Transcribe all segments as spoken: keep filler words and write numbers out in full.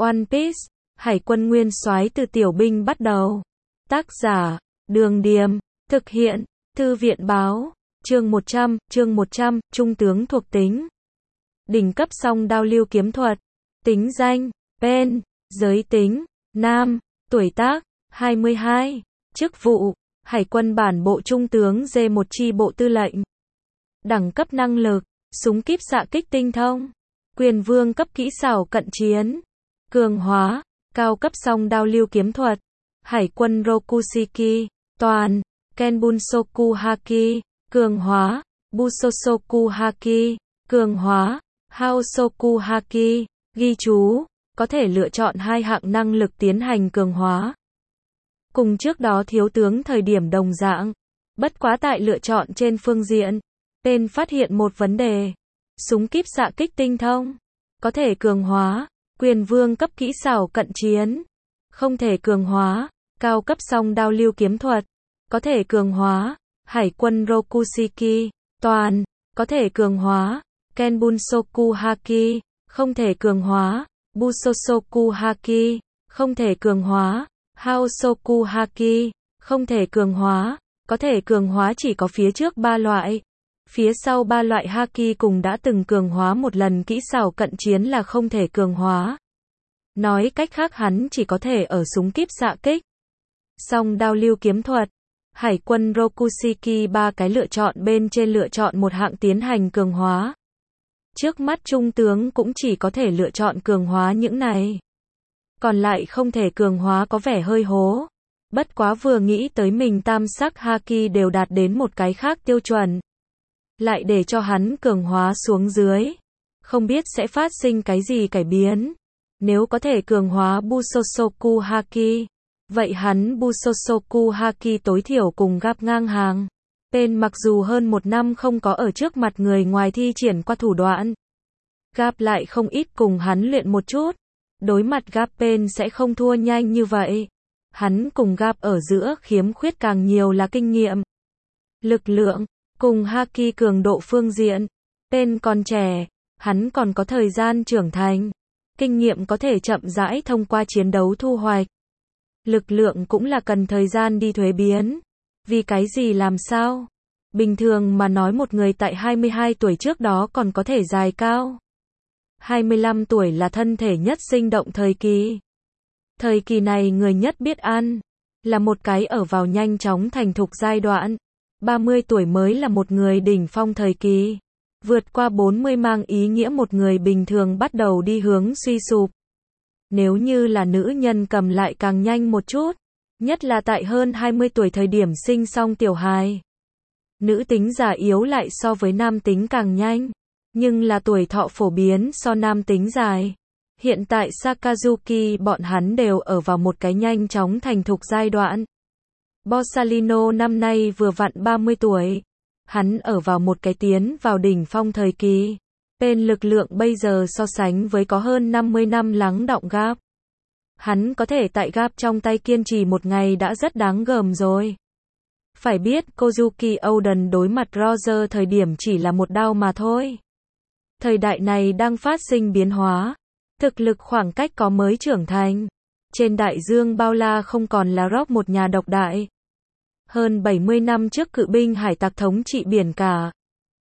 One Piece, Hải quân nguyên soái từ tiểu binh bắt đầu. Tác giả, Đường Điềm, thực hiện, Thư viện Báo, chương một trăm, chương một trăm, Trung tướng thuộc tính. Đỉnh cấp song đao lưu kiếm thuật. Tính danh, Pen, giới tính, nam, tuổi tác, hai mươi hai, chức vụ, Hải quân bản bộ trung tướng D một chi bộ tư lệnh. Đẳng cấp năng lực, súng kíp xạ kích tinh thông, quyền vương cấp kỹ xảo cận chiến, cường hóa, cao cấp song đao lưu kiếm thuật, Hải quân Rokushiki, toàn, Kenbunsoku Haki, cường hóa, Busosoku Haki, cường hóa, Haosoku Haki, ghi chú, có thể lựa chọn hai hạng năng lực tiến hành cường hóa. Cùng trước đó thiếu tướng thời điểm đồng dạng, bất quá tại lựa chọn trên phương diện, tên phát hiện một vấn đề. Súng kíp xạ kích tinh thông, có thể cường hóa, quyền vương cấp kỹ xảo cận chiến, không thể cường hóa, cao cấp song đao lưu kiếm thuật, có thể cường hóa, Hải quân Rokushiki, toàn, có thể cường hóa, Kenbunsoku Haki, không thể cường hóa, Busosoku Haki, không thể cường hóa, Haosoku Haki, không thể cường hóa, có thể cường hóa chỉ có phía trước ba loại. Phía sau ba loại Haki cùng đã từng cường hóa một lần kỹ xảo cận chiến là không thể cường hóa. Nói cách khác hắn chỉ có thể ở súng kíp xạ kích. Song đao lưu kiếm thuật. Hải quân Rokushiki ba cái lựa chọn bên trên lựa chọn một hạng tiến hành cường hóa. Trước mắt trung tướng cũng chỉ có thể lựa chọn cường hóa những này. Còn lại không thể cường hóa có vẻ hơi hố. Bất quá vừa nghĩ tới mình tam sắc Haki đều đạt đến một cái khác tiêu chuẩn. Lại để cho hắn cường hóa xuống dưới. Không biết sẽ phát sinh cái gì cải biến. Nếu có thể cường hóa Busosoku Haki, vậy hắn Busosoku Haki tối thiểu cùng gap ngang hàng. Pen mặc dù hơn một năm không có ở trước mặt người ngoài thi triển qua thủ đoạn. Gap lại không ít cùng hắn luyện một chút. Đối mặt gap Pen sẽ không thua nhanh như vậy. Hắn cùng gap ở giữa khiếm khuyết càng nhiều là kinh nghiệm. Lực lượng, cùng Haki cường độ phương diện. Pen còn trẻ, hắn còn có thời gian trưởng thành. Kinh nghiệm có thể chậm rãi thông qua chiến đấu thu hoạch. Lực lượng cũng là cần thời gian đi thuế biến. Vì cái gì làm sao? Bình thường mà nói một người tại hai mươi hai tuổi trước đó còn có thể dài cao. hai mươi lăm tuổi là thân thể nhất sinh động thời kỳ. Thời kỳ này người nhất biết ăn. Là một cái ở vào nhanh chóng thành thục giai đoạn. ba mươi tuổi mới là một người đỉnh phong thời kỳ. Vượt qua bốn mươi mang ý nghĩa một người bình thường bắt đầu đi hướng suy sụp. Nếu như là nữ nhân cầm lại càng nhanh một chút. Nhất là tại hơn hai mươi tuổi thời điểm sinh xong tiểu hài. Nữ tính già yếu lại so với nam tính càng nhanh. Nhưng là tuổi thọ phổ biến so nam tính dài. Hiện tại Sakazuki bọn hắn đều ở vào một cái nhanh chóng thành thục giai đoạn. Borsalino năm nay vừa vặn ba mươi tuổi. Hắn ở vào một cái tiến vào đỉnh phong thời kỳ. Pen lực lượng bây giờ so sánh với có hơn năm mươi năm lắng đọng gap. Hắn có thể tại gap trong tay kiên trì một ngày đã rất đáng gờm rồi. Phải biết Kozuki Oden đối mặt Roger thời điểm chỉ là một đao mà thôi. Thời đại này đang phát sinh biến hóa. Thực lực khoảng cách có mới trưởng thành. Trên đại dương bao la không còn là Rock một nhà độc đại. Hơn bảy mươi năm trước cự binh hải tặc thống trị biển cả.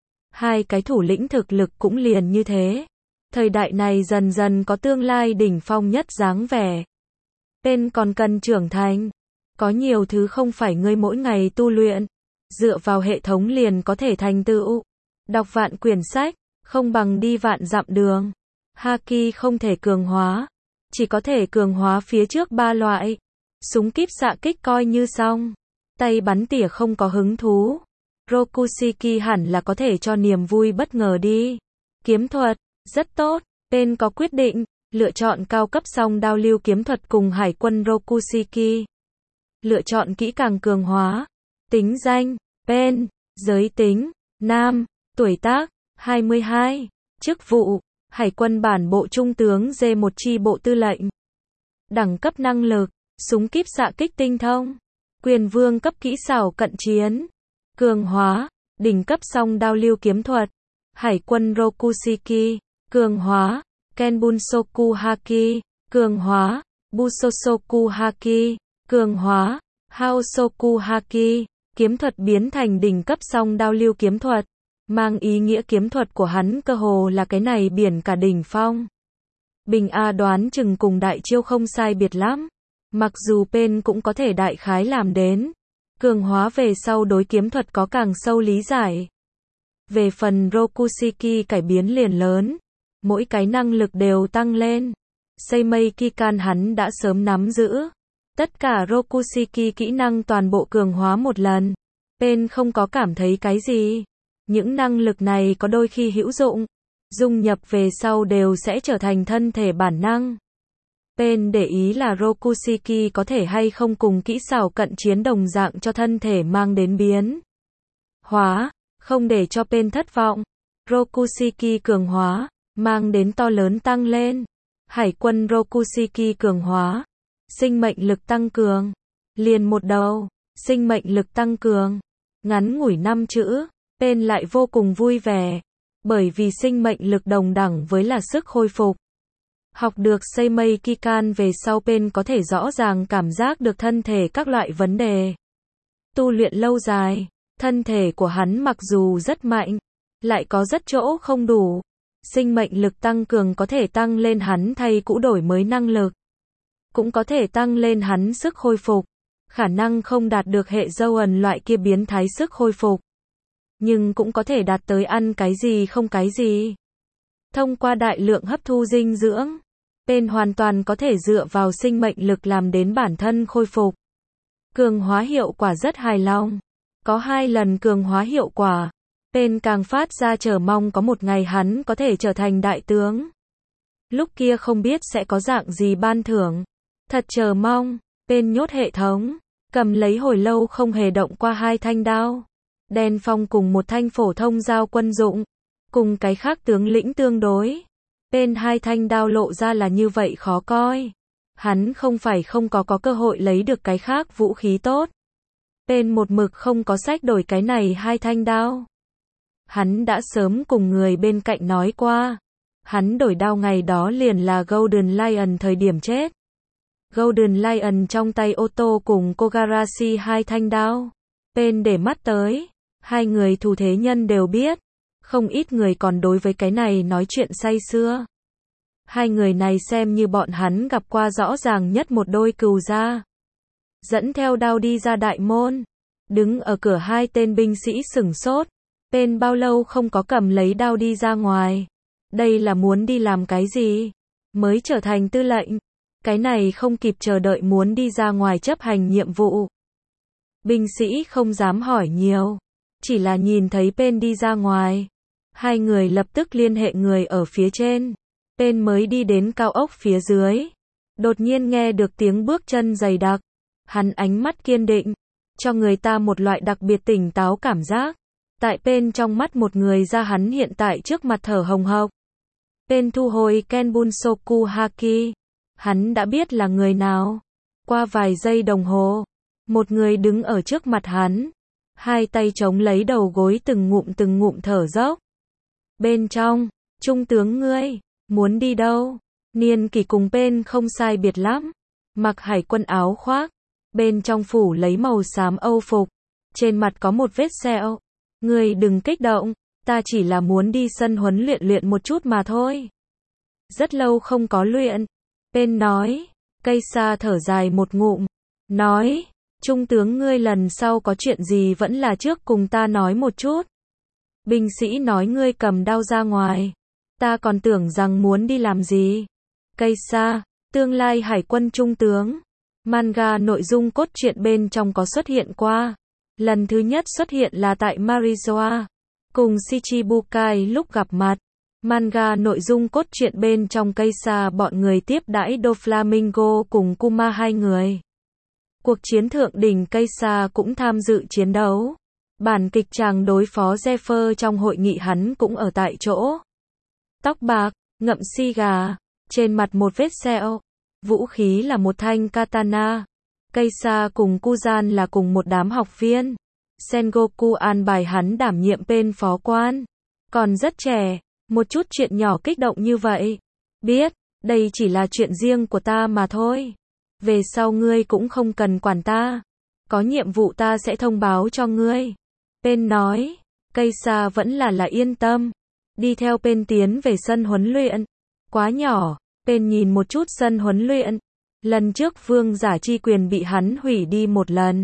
Hai cái thủ lĩnh thực lực cũng liền như thế. Thời đại này dần dần có tương lai đỉnh phong nhất dáng vẻ. Pen còn cần trưởng thành. Có nhiều thứ không phải ngươi mỗi ngày tu luyện. Dựa vào hệ thống liền có thể thành tựu. Đọc vạn quyển sách, không bằng đi vạn dặm đường. Haki không thể cường hóa. Chỉ có thể cường hóa phía trước ba loại. Súng kíp xạ kích coi như xong. Tay bắn tỉa không có hứng thú. Rokushiki hẳn là có thể cho niềm vui bất ngờ đi. Kiếm thuật, rất tốt. Pen có quyết định, lựa chọn cao cấp song đao lưu kiếm thuật cùng Hải quân Rokushiki. Lựa chọn kỹ càng cường hóa. Tính danh, Pen, giới tính, nam, tuổi tác, hai mươi hai, chức vụ, Hải quân bản bộ trung tướng D một chi bộ tư lệnh. Đẳng cấp năng lực, súng kíp xạ kích tinh thông, quyền vương cấp kỹ xảo cận chiến, cường hóa, đỉnh cấp song đao lưu kiếm thuật, Hải quân Rokushiki, cường hóa, Kenbunsoku Haki, cường hóa, Busosoku Haki, cường hóa, Haosoku Haki, kiếm thuật biến thành đỉnh cấp song đao lưu kiếm thuật, mang ý nghĩa kiếm thuật của hắn cơ hồ là cái này biển cả đỉnh phong. Bình A đoán chừng cùng đại chiêu không sai biệt lắm, mặc dù Pen cũng có thể đại khái làm đến, cường hóa về sau đối kiếm thuật có càng sâu lý giải. Về phần Rokushiki cải biến liền lớn, mỗi cái năng lực đều tăng lên. Seimei Kikan hắn đã sớm nắm giữ. Tất cả Rokushiki kỹ năng toàn bộ cường hóa một lần. Pen không có cảm thấy cái gì. Những năng lực này có đôi khi hữu dụng, dung nhập về sau đều sẽ trở thành thân thể bản năng. Pen để ý là Rokushiki có thể hay không cùng kỹ xảo cận chiến đồng dạng cho thân thể mang đến biến hóa, không để cho Pen thất vọng. Rokushiki cường hóa, mang đến to lớn tăng lên. Hải quân Rokushiki cường hóa, sinh mệnh lực tăng cường. Liền một đầu, sinh mệnh lực tăng cường. Ngắn ngủi năm chữ, Pen lại vô cùng vui vẻ, bởi vì sinh mệnh lực đồng đẳng với là sức hồi phục. Học được Seimei Kikan về sau Pen có thể rõ ràng cảm giác được thân thể các loại vấn đề. Tu luyện lâu dài, thân thể của hắn mặc dù rất mạnh, lại có rất chỗ không đủ. Sinh mệnh lực tăng cường có thể tăng lên hắn thay cũ đổi mới năng lực, cũng có thể tăng lên hắn sức hồi phục. Khả năng không đạt được hệ dâu ẩn loại kia biến thái sức hồi phục, nhưng cũng có thể đạt tới ăn cái gì không cái gì. Thông qua đại lượng hấp thu dinh dưỡng, Pen hoàn toàn có thể dựa vào sinh mệnh lực làm đến bản thân khôi phục. Cường hóa hiệu quả rất hài lòng. Có hai lần cường hóa hiệu quả, Pen càng phát ra chờ mong có một ngày hắn có thể trở thành đại tướng. Lúc kia không biết sẽ có dạng gì ban thưởng. Thật chờ mong. Pen nhốt hệ thống, cầm lấy hồi lâu không hề động qua hai thanh đao. Đen phong cùng một thanh phổ thông dao quân dụng, cùng cái khác tướng lĩnh tương đối. Pen hai thanh đao lộ ra là như vậy khó coi. Hắn không phải không có có cơ hội lấy được cái khác vũ khí tốt. Pen một mực không có sách đổi cái này hai thanh đao. Hắn đã sớm cùng người bên cạnh nói qua. Hắn đổi đao ngày đó liền là Golden Lion thời điểm chết. Golden Lion trong tay Otto cùng Kogarashi hai thanh đao. Pen để mắt tới. Hai người thủ thế nhân đều biết. Không ít người còn đối với cái này nói chuyện say sưa. Hai người này xem như bọn hắn gặp qua rõ ràng nhất một đôi cừu gia. Dẫn theo đao đi ra đại môn. Đứng ở cửa hai tên binh sĩ sửng sốt. Pen bao lâu không có cầm lấy đao đi ra ngoài. Đây là muốn đi làm cái gì? Mới trở thành tư lệnh. Cái này không kịp chờ đợi muốn đi ra ngoài chấp hành nhiệm vụ. Binh sĩ không dám hỏi nhiều. Chỉ là nhìn thấy Pen đi ra ngoài. Hai người lập tức liên hệ người ở phía trên. Pen mới đi đến cao ốc phía dưới. Đột nhiên nghe được tiếng bước chân dày đặc. Hắn ánh mắt kiên định, cho người ta một loại đặc biệt tỉnh táo cảm giác. Tại Pen trong mắt một người ra hắn hiện tại trước mặt thở hồng hộc. Pen thu hồi Kenbunsoku Haki. Hắn đã biết là người nào. Qua vài giây đồng hồ, một người đứng ở trước mặt hắn. Hai tay chống lấy đầu gối từng ngụm từng ngụm thở dốc. Bên trong, trung tướng ngươi, muốn đi đâu? Niên kỷ cùng Pen không sai biệt lắm. Mặc hải quân áo khoác. Bên trong phủ lấy màu xám Âu phục. Trên mặt có một vết sẹo. Ngươi đừng kích động, ta chỉ là muốn đi sân huấn luyện luyện một chút mà thôi. Rất lâu không có luyện. Pen nói. Cây sa thở dài một ngụm. Nói. Trung tướng ngươi lần sau có chuyện gì vẫn là trước cùng ta nói một chút. Binh sĩ nói ngươi cầm đao ra ngoài. Ta còn tưởng rằng muốn đi làm gì. Cây sa, tương lai hải quân trung tướng. Manga nội dung cốt truyện bên trong có xuất hiện qua. Lần thứ nhất xuất hiện là tại Marizoa. Cùng Shichibukai lúc gặp mặt. Manga nội dung cốt truyện bên trong cây sa bọn người tiếp đãi Doflamingo cùng Kuma hai người. Cuộc chiến thượng đỉnh cây sa cũng tham dự chiến đấu. Bản kịch chàng đối phó Zephyr trong hội nghị hắn cũng ở tại chỗ. Tóc bạc, ngậm xì gà, trên mặt một vết sẹo. Vũ khí là một thanh katana. Cây sa cùng Kuzan là cùng một đám học viên. Sengoku an bài hắn đảm nhiệm bên phó quan. Còn rất trẻ, một chút chuyện nhỏ kích động như vậy. Biết, Đây chỉ là chuyện riêng của ta mà thôi. Về sau ngươi cũng không cần quản ta. Có nhiệm vụ ta sẽ thông báo cho ngươi. Pen nói. Cây xa vẫn là là yên tâm. Đi theo Pen tiến về sân huấn luyện. Quá nhỏ. Pen nhìn một chút sân huấn luyện. Lần trước vương giả chi quyền bị hắn hủy đi một lần.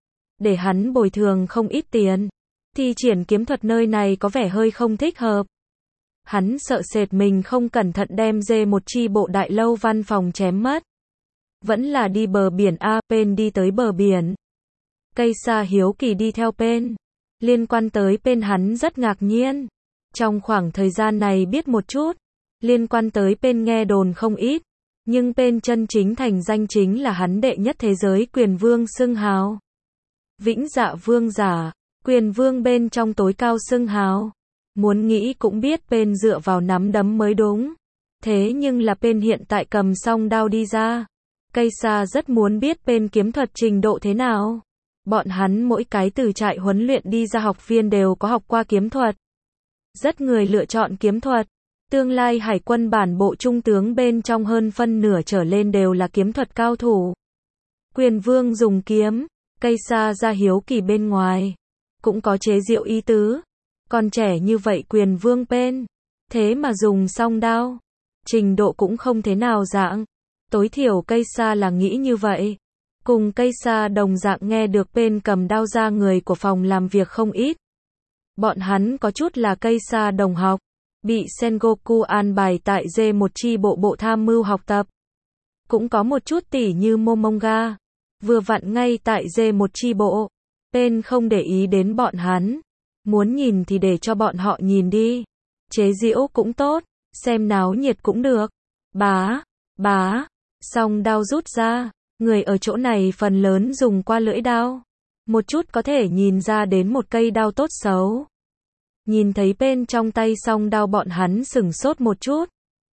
Để hắn bồi thường không ít tiền. Thi triển kiếm thuật nơi này có vẻ hơi không thích hợp. Hắn sợ sệt mình không cẩn thận đem dê một chi bộ đại lâu văn phòng chém mất. Vẫn là đi bờ biển A. Pen đi tới bờ biển. Cây xa hiếu kỳ đi theo Pen. Liên quan tới Pen hắn rất ngạc nhiên. Trong khoảng thời gian này biết một chút. Liên quan tới Pen nghe đồn không ít. Nhưng Pen chân chính thành danh chính là hắn đệ nhất thế giới quyền vương xưng hào. Vĩnh dạ vương giả. Quyền vương bên trong tối cao xưng hào. Muốn nghĩ cũng biết Pen dựa vào nắm đấm mới đúng. Thế nhưng là Pen hiện tại cầm song đao đi ra. Cây xa rất muốn biết Pen kiếm thuật trình độ thế nào. Bọn hắn mỗi cái từ trại huấn luyện đi ra học viên đều có học qua kiếm thuật. Rất người lựa chọn kiếm thuật. Tương lai hải quân bản bộ trung tướng bên trong hơn phân nửa trở lên đều là kiếm thuật cao thủ. Quyền vương dùng kiếm. Cây xa ra hiếu kỳ bên ngoài. Cũng có chế giễu ý tứ. Còn trẻ như vậy quyền vương Pen. Thế mà dùng song đao. Trình độ cũng không thế nào dạng. Tối thiểu cây xa là nghĩ như vậy. Cùng cây xa đồng dạng nghe được Pen cầm đao ra người của phòng làm việc không ít. Bọn hắn có chút là cây xa đồng học. Bị Sengoku an bài tại dê một chi bộ bộ tham mưu học tập. Cũng có một chút tỷ như Momonga. Vừa vặn ngay tại dê một chi bộ. Pen không để ý đến bọn hắn. Muốn nhìn thì để cho bọn họ nhìn đi. Chế giễu cũng tốt. Xem náo nhiệt cũng được. Bá, bá. Xong đao rút ra. Người ở chỗ này phần lớn dùng qua lưỡi đao. Một chút có thể nhìn ra đến một cây đao tốt xấu. Nhìn thấy Pen trong tay song đao bọn hắn sửng sốt một chút.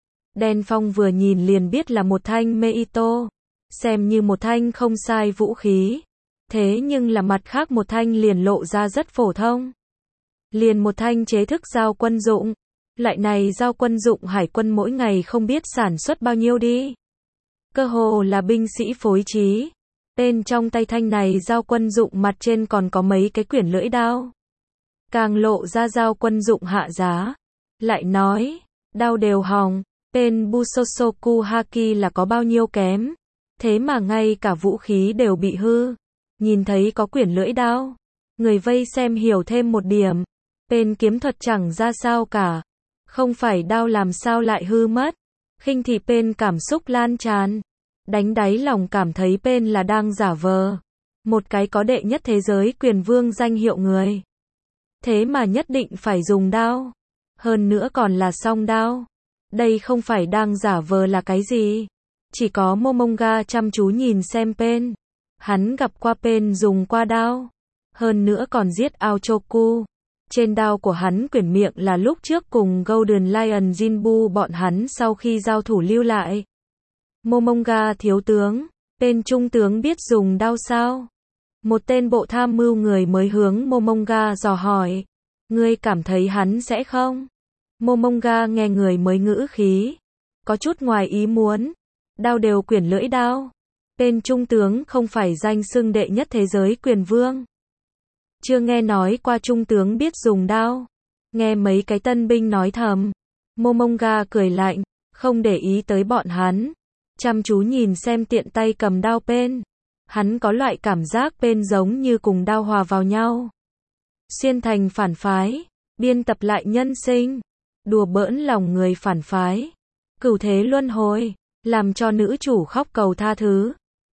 Đen Phong vừa nhìn liền biết là một thanh Meito. Xem như một thanh không sai vũ khí. Thế nhưng là mặt khác một thanh liền lộ ra rất phổ thông. Liền một thanh chế thức dao quân dụng. Loại này dao quân dụng hải quân mỗi ngày không biết sản xuất bao nhiêu đi. Cơ hồ là binh sĩ phối trí. Pen trong tay thanh này dao quân dụng mặt trên còn có mấy cái quyển lưỡi đao. Càng lộ ra dao quân dụng hạ giá. Lại nói, đao đều hỏng. Pen Busosoku Haki là có bao nhiêu kém. Thế mà ngay cả vũ khí đều bị hư. Nhìn thấy có quyển lưỡi đao. Người vây xem hiểu thêm một điểm. Pen kiếm thuật chẳng ra sao cả. Không phải đao làm sao lại hư mất. Khinh thị Pen cảm xúc lan tràn. Đánh đáy lòng cảm thấy Pen là đang giả vờ. Một cái có đệ nhất thế giới quyền vương danh hiệu người. Thế mà nhất định phải dùng đao. Hơn nữa còn là song đao. Đây không phải đang giả vờ là cái gì. Chỉ có Momonga chăm chú nhìn xem Pen. Hắn gặp qua Pen dùng qua đao. Hơn nữa còn giết Aochoku. Trên đao của hắn quyển miệng là lúc trước cùng Golden Lion Jinbu bọn hắn sau khi giao thủ lưu lại. Momonga thiếu tướng. Pen trung tướng biết dùng đao sao? Một tên bộ tham mưu người mới hướng Momonga dò hỏi. Ngươi cảm thấy hắn sẽ không? Momonga nghe người mới ngữ khí. Có chút ngoài ý muốn. Đao đều quyển lưỡi đao. Pen trung tướng không phải danh xưng đệ nhất thế giới quyền vương. Chưa nghe nói qua trung tướng biết dùng đao. Nghe mấy cái tân binh nói thầm. Momonga cười lạnh. Không để ý tới bọn hắn. Chăm chú nhìn xem tiện tay cầm đao Pen. Hắn có loại cảm giác Pen giống như cùng đao hòa vào nhau. Xuyên thành phản phái. Biên tập lại nhân sinh. Đùa bỡn lòng người phản phái. Cửu thế luân hồi. Làm cho nữ chủ khóc cầu tha thứ.